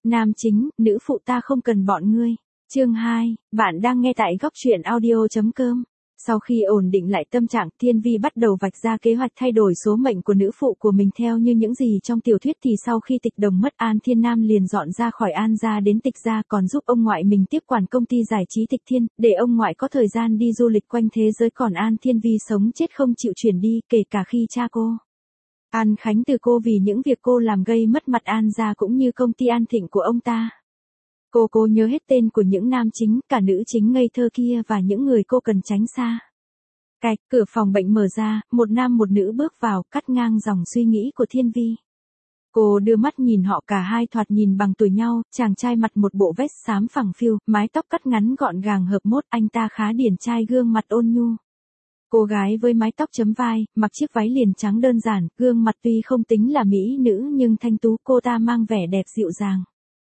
Nam chính, nữ phụ ta không cần bọn ngươi. Chương 2, bạn đang nghe tại góc truyện audio.com. Sau khi ổn định lại tâm trạng, Thiên Vi bắt đầu vạch ra kế hoạch thay đổi số mệnh của nữ phụ của mình theo như những gì trong tiểu thuyết thì sau khi Tịch Đồng mất An Thiên Nam liền dọn ra khỏi An gia đến Tịch gia còn giúp ông ngoại mình tiếp quản công ty giải trí Tịch Thiên, để ông ngoại có thời gian đi du lịch quanh thế giới còn An Thiên Vi sống chết không chịu chuyển đi kể cả khi cha cô. An Khánh từ cô vì những việc cô làm gây mất mặt An gia cũng như công ty An Thịnh của ông ta. Cô nhớ hết tên của những nam chính, cả nữ chính ngây thơ kia và những người cô cần tránh xa. Cạch, cửa phòng bệnh mở ra, một nam một nữ bước vào, cắt ngang dòng suy nghĩ của Thiên Vi. Cô đưa mắt nhìn họ cả hai thoạt nhìn bằng tuổi nhau, chàng trai mặc một bộ vest xám phẳng phiu, mái tóc cắt ngắn gọn gàng hợp mốt, anh ta khá điển trai gương mặt ôn nhu. Cô gái với mái tóc chấm vai, mặc chiếc váy liền trắng đơn giản, gương mặt tuy không tính là mỹ nữ nhưng thanh tú, cô ta mang vẻ đẹp dịu dàng.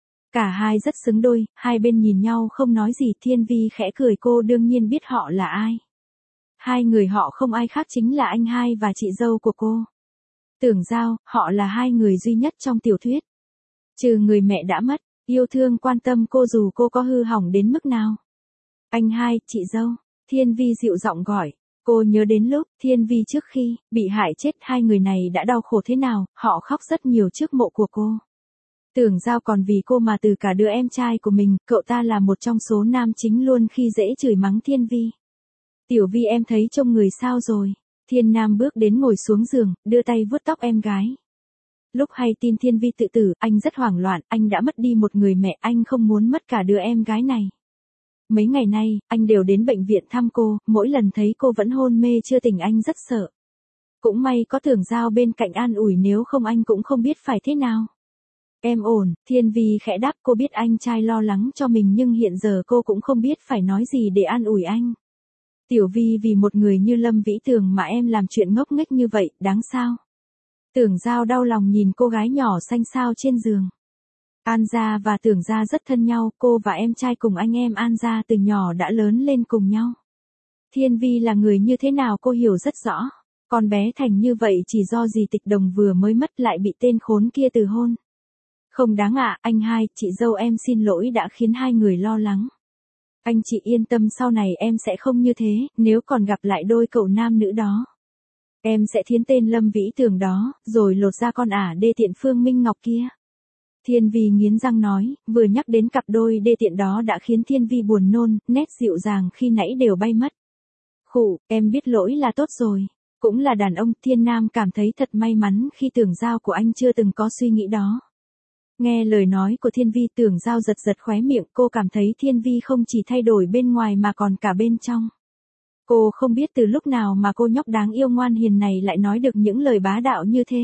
Cả hai rất xứng đôi, hai bên nhìn nhau không nói gì. Thiên Vi khẽ cười, cô đương nhiên biết họ là ai. Hai người họ không ai khác chính là anh hai và chị dâu của cô. Tưởng Giao, họ là hai người duy nhất trong tiểu thuyết. Trừ người mẹ đã mất, yêu thương quan tâm cô dù cô có hư hỏng đến mức nào. Anh hai, chị dâu, Thiên Vi dịu giọng gọi. Cô nhớ đến lúc Thiên Vi trước khi bị hại chết, hai người này đã đau khổ thế nào, họ khóc rất nhiều trước mộ của cô. Tưởng Giao còn vì cô mà từ cả đứa em trai của mình, cậu ta là một trong số nam chính luôn khi dễ chửi mắng Thiên Vi. Tiểu Vi em thấy trông người sao rồi? Thiên Nam bước đến ngồi xuống giường, đưa tay vuốt tóc em gái. Lúc hay tin Thiên Vi tự tử, anh rất hoảng loạn, anh đã mất đi một người mẹ, anh không muốn mất cả đứa em gái này. Mấy ngày nay, anh đều đến bệnh viện thăm cô, mỗi lần thấy cô vẫn hôn mê chưa tỉnh anh rất sợ. Cũng may có Tưởng Giao bên cạnh an ủi, nếu không anh cũng không biết phải thế nào. Em ổn, Thiên Vi khẽ đáp, cô biết anh trai lo lắng cho mình nhưng hiện giờ cô cũng không biết phải nói gì để an ủi anh. Tiểu Vi vì một người như Lâm Vĩ Tường mà em làm chuyện ngốc nghếch như vậy, đáng sao? Tưởng Giao đau lòng nhìn cô gái nhỏ xanh xao trên giường. An gia và Tưởng gia rất thân nhau, cô và em trai cùng anh em An gia từ nhỏ đã lớn lên cùng nhau. Thiên Vi là người như thế nào cô hiểu rất rõ. Con bé thành như vậy chỉ do dì Tịch Đồng vừa mới mất lại bị tên khốn kia từ hôn. Không đáng ạ, anh hai, chị dâu em xin lỗi đã khiến hai người lo lắng. Anh chị yên tâm, sau này em sẽ không như thế, nếu còn gặp lại đôi cậu nam nữ đó. Em sẽ thiến tên Lâm Vĩ Tường đó, rồi lột ra con ả đê tiện Phương Minh Ngọc kia. Thiên Vi nghiến răng nói, vừa nhắc đến cặp đôi đê tiện đó đã khiến Thiên Vi buồn nôn, nét dịu dàng khi nãy đều bay mất. Khụ, em biết lỗi là tốt rồi. Cũng là đàn ông, Thiên Nam cảm thấy thật may mắn khi Tưởng Giao của anh chưa từng có suy nghĩ đó. Nghe lời nói của Thiên Vi, Tưởng Giao giật giật khóe miệng, cô cảm thấy Thiên Vi không chỉ thay đổi bên ngoài mà còn cả bên trong. Cô không biết từ lúc nào mà cô nhóc đáng yêu ngoan hiền này lại nói được những lời bá đạo như thế.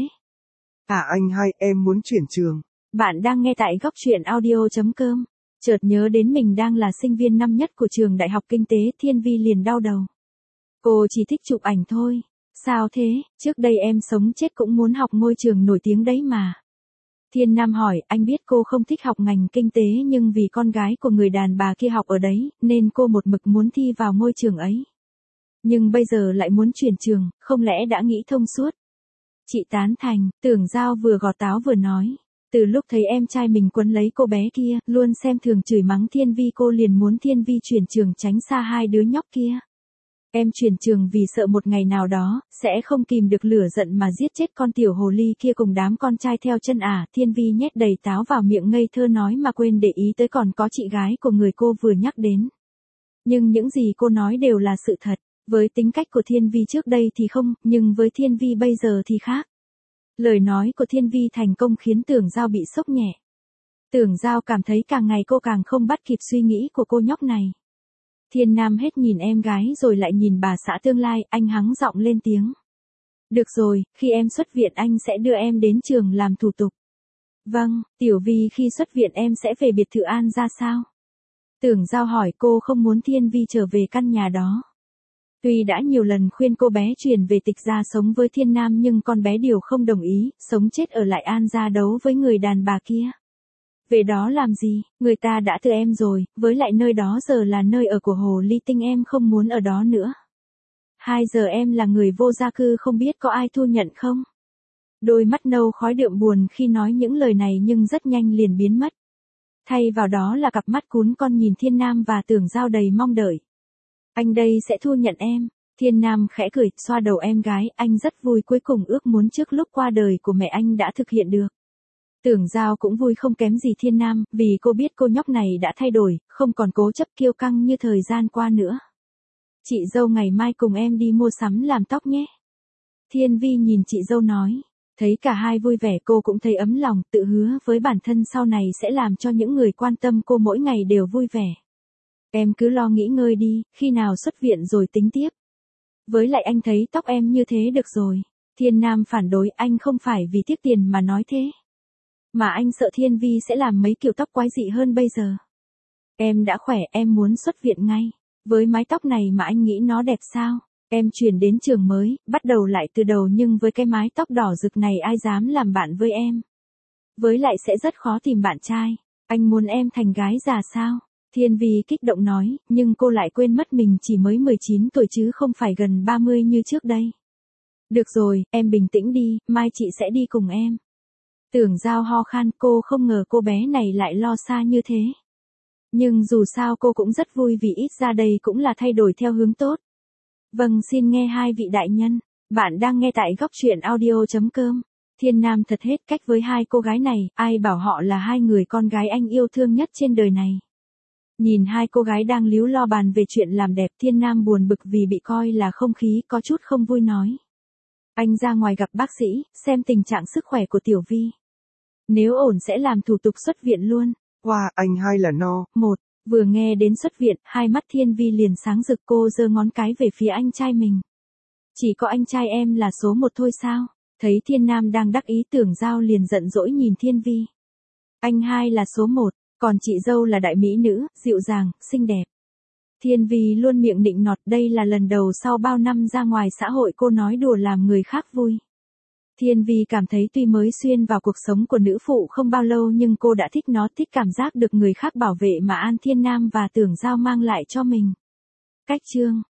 À anh hai, em muốn chuyển trường. Bạn đang nghe tại góc truyện audio.com. Chợt nhớ đến mình đang là sinh viên năm nhất của trường Đại học Kinh tế, Thiên Vi liền đau đầu. Cô chỉ thích chụp ảnh thôi. Sao thế, trước đây em sống chết cũng muốn học ngôi trường nổi tiếng đấy mà. Thiên Nam hỏi, anh biết cô không thích học ngành kinh tế nhưng vì con gái của người đàn bà kia học ở đấy, nên cô một mực muốn thi vào ngôi trường ấy. Nhưng bây giờ lại muốn chuyển trường, không lẽ đã nghĩ thông suốt? Chị tán thành, Tưởng Giao vừa gọt táo vừa nói. Từ lúc thấy em trai mình quấn lấy cô bé kia, luôn xem thường chửi mắng Thiên Vi, cô liền muốn Thiên Vi chuyển trường tránh xa hai đứa nhóc kia. Em chuyển trường vì sợ một ngày nào đó, sẽ không kìm được lửa giận mà giết chết con tiểu hồ ly kia cùng đám con trai theo chân ả. Thiên Vi nhét đầy táo vào miệng ngây thơ nói mà quên để ý tới còn có chị gái của người cô vừa nhắc đến. Nhưng những gì cô nói đều là sự thật. Với tính cách của Thiên Vi trước đây thì không, nhưng với Thiên Vi bây giờ thì khác. Lời nói của Thiên Vi thành công khiến Tưởng Giao bị sốc nhẹ. Tưởng Giao cảm thấy càng ngày cô càng không bắt kịp suy nghĩ của cô nhóc này. Thiên Nam hết nhìn em gái rồi lại nhìn bà xã tương lai, anh hắng giọng lên tiếng. Được rồi, khi em xuất viện anh sẽ đưa em đến trường làm thủ tục. Vâng, Tiểu Vi khi xuất viện em sẽ về biệt thự An ra sao? Tưởng Giao hỏi, cô không muốn Thiên Vi trở về căn nhà đó. Tuy đã nhiều lần khuyên cô bé chuyển về Tịch gia sống với Thiên Nam nhưng con bé đều không đồng ý, sống chết ở lại An gia đấu với người đàn bà kia. Về đó làm gì, người ta đã từ em rồi, với lại nơi đó giờ là nơi ở của Hồ Ly Tinh, em không muốn ở đó nữa. 2 giờ em là người vô gia cư không biết có ai thu nhận không? Đôi mắt nâu khói đượm buồn khi nói những lời này nhưng rất nhanh liền biến mất. Thay vào đó là cặp mắt cún con nhìn Thiên Nam và Tưởng Giao đầy mong đợi. Anh đây sẽ thu nhận em. Thiên Nam khẽ cười, xoa đầu em gái, anh rất vui cuối cùng ước muốn trước lúc qua đời của mẹ anh đã thực hiện được. Tưởng Giao cũng vui không kém gì Thiên Nam, vì cô biết cô nhóc này đã thay đổi, không còn cố chấp kiêu căng như thời gian qua nữa. Chị dâu ngày mai cùng em đi mua sắm làm tóc nhé. Thiên Vi nhìn chị dâu nói. Thấy cả hai vui vẻ cô cũng thấy ấm lòng, tự hứa với bản thân sau này sẽ làm cho những người quan tâm cô mỗi ngày đều vui vẻ. Em cứ lo nghỉ ngơi đi, khi nào xuất viện rồi tính tiếp. Với lại anh thấy tóc em như thế được rồi. Thiên Nam phản đối, anh không phải vì tiếc tiền mà nói thế. Mà anh sợ Thiên Vi sẽ làm mấy kiểu tóc quái dị hơn bây giờ. Em đã khỏe, em muốn xuất viện ngay. Với mái tóc này mà anh nghĩ nó đẹp sao? Em chuyển đến trường mới, bắt đầu lại từ đầu nhưng với cái mái tóc đỏ rực này ai dám làm bạn với em. Với lại sẽ rất khó tìm bạn trai. Anh muốn em thành gái già sao? Thiên Vi kích động nói, nhưng cô lại quên mất mình chỉ mới 19 tuổi chứ không phải gần 30 như trước đây. Được rồi, em bình tĩnh đi, mai chị sẽ đi cùng em. Tưởng Giao ho khan, cô không ngờ cô bé này lại lo xa như thế. Nhưng dù sao cô cũng rất vui vì ít ra đây cũng là thay đổi theo hướng tốt. Vâng, xin nghe hai vị đại nhân. Bạn đang nghe tại góc truyện audio.com. Thiên Nam thật hết cách với hai cô gái này, ai bảo họ là hai người con gái anh yêu thương nhất trên đời này. Nhìn hai cô gái đang líu lo bàn về chuyện làm đẹp, Thiên Nam buồn bực vì bị coi là không khí, có chút không vui nói. Anh ra ngoài gặp bác sĩ, xem tình trạng sức khỏe của Tiểu Vi. Nếu ổn sẽ làm thủ tục xuất viện luôn. Wow, anh hai là no. Một, vừa nghe đến xuất viện, hai mắt Thiên Vi liền sáng rực, cô giơ ngón cái về phía anh trai mình. Chỉ có anh trai em là số một thôi sao? Thấy Thiên Nam đang đắc ý, Tưởng Giao liền giận dỗi nhìn Thiên Vi. Anh hai là số một, còn chị dâu là đại mỹ nữ, dịu dàng, xinh đẹp. Thiên Vi luôn miệng nịnh nọt, đây là lần đầu sau bao năm ra ngoài xã hội cô nói đùa làm người khác vui. Thiên Vi cảm thấy tuy mới xuyên vào cuộc sống của nữ phụ không bao lâu nhưng cô đã thích nó, thích cảm giác được người khác bảo vệ mà An Thiên Nam và Tưởng Giao mang lại cho mình. Cách chương